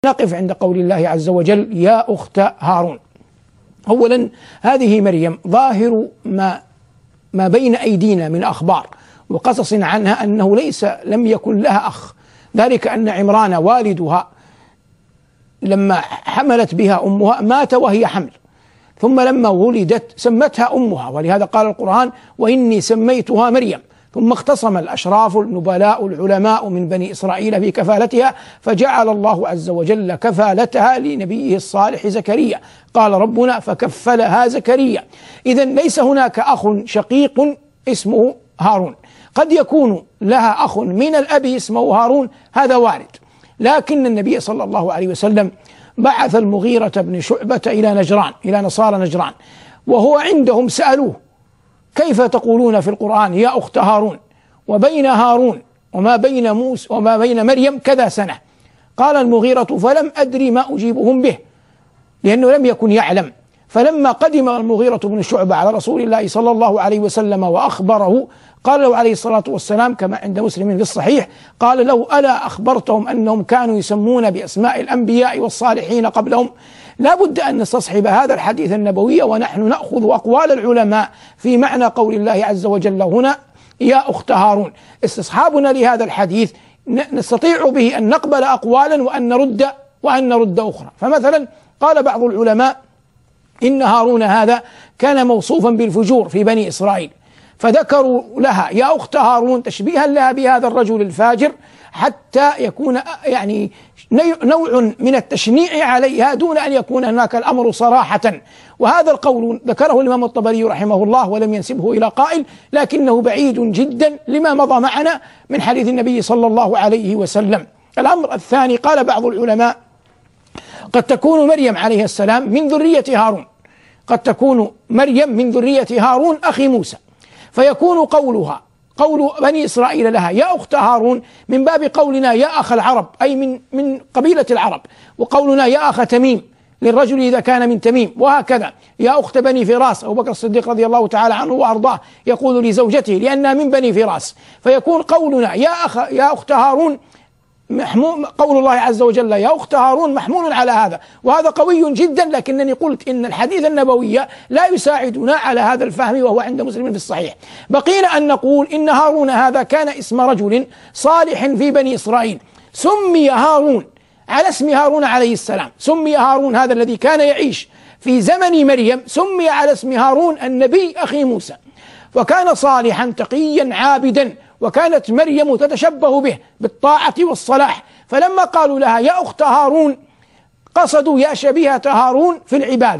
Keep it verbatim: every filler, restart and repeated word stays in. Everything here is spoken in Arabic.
نقف عند قول الله عز وجل يا أخت هارون. أولا هذه مريم ظاهر ما ما بين أيدينا من أخبار وقصص عنها أنه ليس لم يكن لها أخ، ذلك أن عمران والدها لما حملت بها أمها مات وهي حمل، ثم لما ولدت سمتها أمها، ولهذا قال القرآن وإني سميتها مريم. ثم اختصم الأشراف النبلاء العلماء من بني إسرائيل في كفالتها، فجعل الله عز وجل كفالتها لنبيه الصالح زكريا، قال ربنا فكفلها زكريا. إذن ليس هناك أخ شقيق اسمه هارون، قد يكون لها أخ من الأب اسمه هارون، هذا وارد، لكن النبي صلى الله عليه وسلم بعث المغيرة بن شعبة إلى نجران، إلى نصارى نجران، وهو عندهم سألوه كيف تقولون في القرآن يا أخت هارون وبين هارون وما بين موسى وما بين مريم كذا سنة؟ قال المغيرة فلم أدري ما أجيبهم به، لأنه لم يكن يعلم. فلما قدم المغيرة بن شعبة على رسول الله صلى الله عليه وسلم وأخبره، قال له عليه الصلاة والسلام كما عند مسلم في الصحيح، قال له ألا أخبرتهم أنهم كانوا يسمون بأسماء الأنبياء والصالحين قبلهم؟ لا بد أن نستصحب هذا الحديث النبوي، ونحن نأخذ أقوال العلماء في معنى قول الله عز وجل هنا يا أخت هارون. استصحابنا لهذا الحديث نستطيع به أن نقبل أقوالا وأن نرد وأن نرد أخرى. فمثلا قال بعض العلماء إن هارون هذا كان موصوفا بالفجور في بني إسرائيل، فذكروا لها يا أخت هارون تشبيها لها بهذا الرجل الفاجر، حتى يكون يعني نوع من التشنيع عليها دون أن يكون هناك الأمر صراحة. وهذا القول ذكره الإمام الطبري رحمه الله ولم ينسبه إلى قائل، لكنه بعيد جدا لما مضى معنا من حديث النبي صلى الله عليه وسلم. الأمر الثاني قال بعض العلماء قد تكون مريم عليه السلام من ذرية هارون، قد تكون مريم من ذرية هارون أخي موسى، فيكون قولها قول بني إسرائيل لها يا أخت هارون من باب قولنا يا أخ العرب، أي من من قبيلة العرب، وقولنا يا أخ تميم للرجل إذا كان من تميم، وهكذا يا أخت بني فراس. أبو بكر الصديق رضي الله تعالى عنه وأرضاه يقول لزوجته لأنها من بني فراس، فيكون قولنا يا أخ يا أخت هارون محمول، قول الله عز وجل يا أخت هارون محمول على هذا، وهذا قوي جدا، لكنني قلت إن الحديث النبوي لا يساعدنا على هذا الفهم، وهو عند مسلم في الصحيح. بقينا أن نقول إن هارون هذا كان اسم رجل صالح في بني إسرائيل، سمي هارون على اسم هارون عليه السلام، سمي هارون هذا الذي كان يعيش في زمن مريم سمي على اسم هارون النبي أخي موسى، وكان صالحا تقيا عابدا، وكانت مريم تتشبه به بالطاعة والصلاح، فلما قالوا لها يا أخت هارون قصدوا يا شبيهة هارون في العبادة.